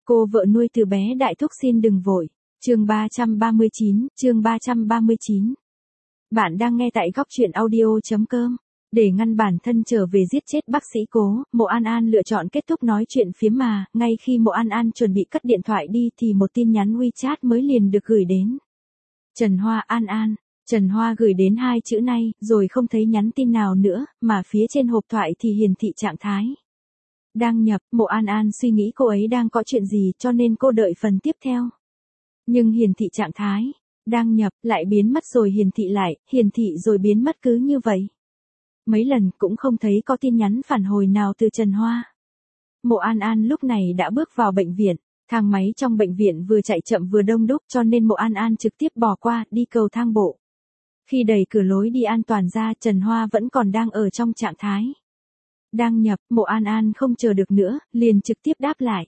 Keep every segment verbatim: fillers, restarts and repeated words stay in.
Cô vợ nuôi từ bé đại thúc xin đừng vội. Chương ba trăm ba mươi chín, chương ba trăm ba mươi chín. Bạn đang nghe tại góc truyện audio chấm com. Để ngăn bản thân trở về giết chết bác sĩ Cố, Mộ An An lựa chọn kết thúc nói chuyện phiếm mà, ngay khi Mộ An An chuẩn bị cất điện thoại đi thì một tin nhắn WeChat mới liền được gửi đến. Trần Hoa An An. Trần Hoa gửi đến hai chữ này, rồi không thấy nhắn tin nào nữa, mà phía trên hộp thoại thì hiển thị trạng thái đăng nhập. Mộ An An suy nghĩ cô ấy đang có chuyện gì cho nên cô đợi phần tiếp theo. Nhưng hiển thị trạng thái đăng nhập lại biến mất rồi hiển thị lại, hiển thị rồi biến mất cứ như vậy. Mấy lần cũng không thấy có tin nhắn phản hồi nào từ Trần Hoa. Mộ An An lúc này đã bước vào bệnh viện, thang máy trong bệnh viện vừa chạy chậm vừa đông đúc cho nên Mộ An An trực tiếp bỏ qua, đi cầu thang bộ. Khi đẩy cửa lối đi an toàn ra, Trần Hoa vẫn còn đang ở trong trạng thái đăng nhập. Mộ An An không chờ được nữa, liền trực tiếp đáp lại.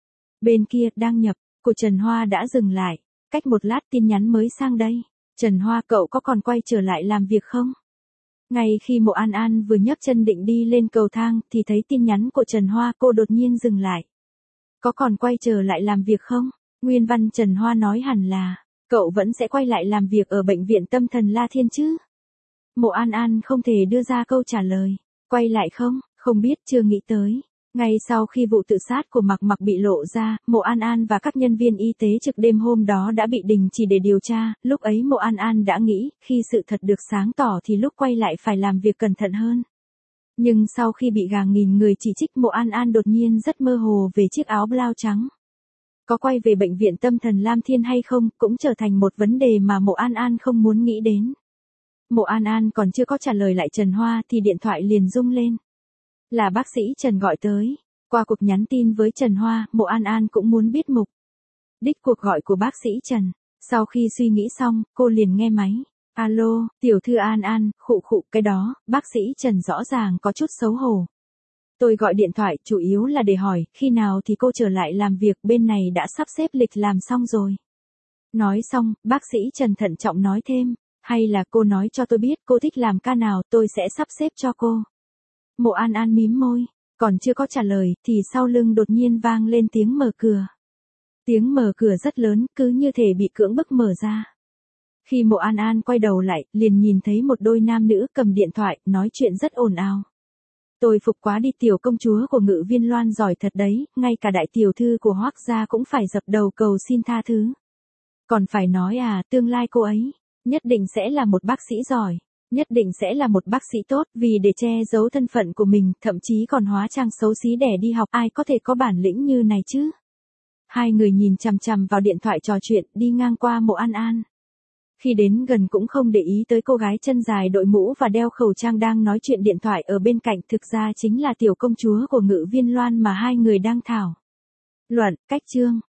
Bên kia, đăng nhập của Trần Hoa đã dừng lại. Cách một lát tin nhắn mới sang đây. Trần Hoa, cậu có còn quay trở lại làm việc không? Ngay khi Mộ An An vừa nhấc chân định đi lên cầu thang thì thấy tin nhắn của Trần Hoa, cô đột nhiên dừng lại. Có còn quay trở lại làm việc không? Nguyên văn Trần Hoa nói hẳn là, cậu vẫn sẽ quay lại làm việc ở bệnh viện tâm thần La Thiên chứ? Mộ An An không thể đưa ra câu trả lời. Quay lại không? Không biết, chưa nghĩ tới. Ngay sau khi vụ tự sát của Mạc Mạc bị lộ ra, Mộ An An và các nhân viên y tế trực đêm hôm đó đã bị đình chỉ để điều tra, lúc ấy Mộ An An đã nghĩ, khi sự thật được sáng tỏ thì lúc quay lại phải làm việc cẩn thận hơn. Nhưng sau khi bị hàng nghìn người chỉ trích, Mộ An An đột nhiên rất mơ hồ về chiếc áo blau trắng. Có quay về bệnh viện tâm thần Lam Thiên hay không, cũng trở thành một vấn đề mà Mộ An An không muốn nghĩ đến. Mộ An An còn chưa có trả lời lại Trần Hoa thì điện thoại liền rung lên. Là bác sĩ Trần gọi tới. Qua cuộc nhắn tin với Trần Hoa, Mộ An An cũng muốn biết mục đích cuộc gọi của bác sĩ Trần. Sau khi suy nghĩ xong, cô liền nghe máy. Alo, tiểu thư An An, khụ khụ, cái đó, bác sĩ Trần rõ ràng có chút xấu hổ. Tôi gọi điện thoại chủ yếu là để hỏi, khi nào thì cô trở lại làm việc, bên này đã sắp xếp lịch làm xong rồi. Nói xong, bác sĩ Trần thận trọng nói thêm, hay là cô nói cho tôi biết cô thích làm ca nào, tôi sẽ sắp xếp cho cô. Mộ An An mím môi, còn chưa có trả lời, thì sau lưng đột nhiên vang lên tiếng mở cửa. Tiếng mở cửa rất lớn, cứ như thể bị cưỡng bức mở ra. Khi Mộ An An quay đầu lại, liền nhìn thấy một đôi nam nữ cầm điện thoại, nói chuyện rất ồn ào. Tôi phục quá đi, tiểu công chúa của Ngự Viên Loan giỏi thật đấy, ngay cả đại tiểu thư của Hoác gia cũng phải dập đầu cầu xin tha thứ. Còn phải nói à, tương lai cô ấy, nhất định sẽ là một bác sĩ giỏi. Nhất định sẽ là một bác sĩ tốt, vì để che giấu thân phận của mình, thậm chí còn hóa trang xấu xí để đi học, ai có thể có bản lĩnh như này chứ? Hai người nhìn chằm chằm vào điện thoại trò chuyện, đi ngang qua Mộ An An. Khi đến gần cũng không để ý tới cô gái chân dài đội mũ và đeo khẩu trang đang nói chuyện điện thoại ở bên cạnh, thực ra chính là tiểu công chúa của Ngự Viên Loan mà hai người đang thảo luận. Cách chương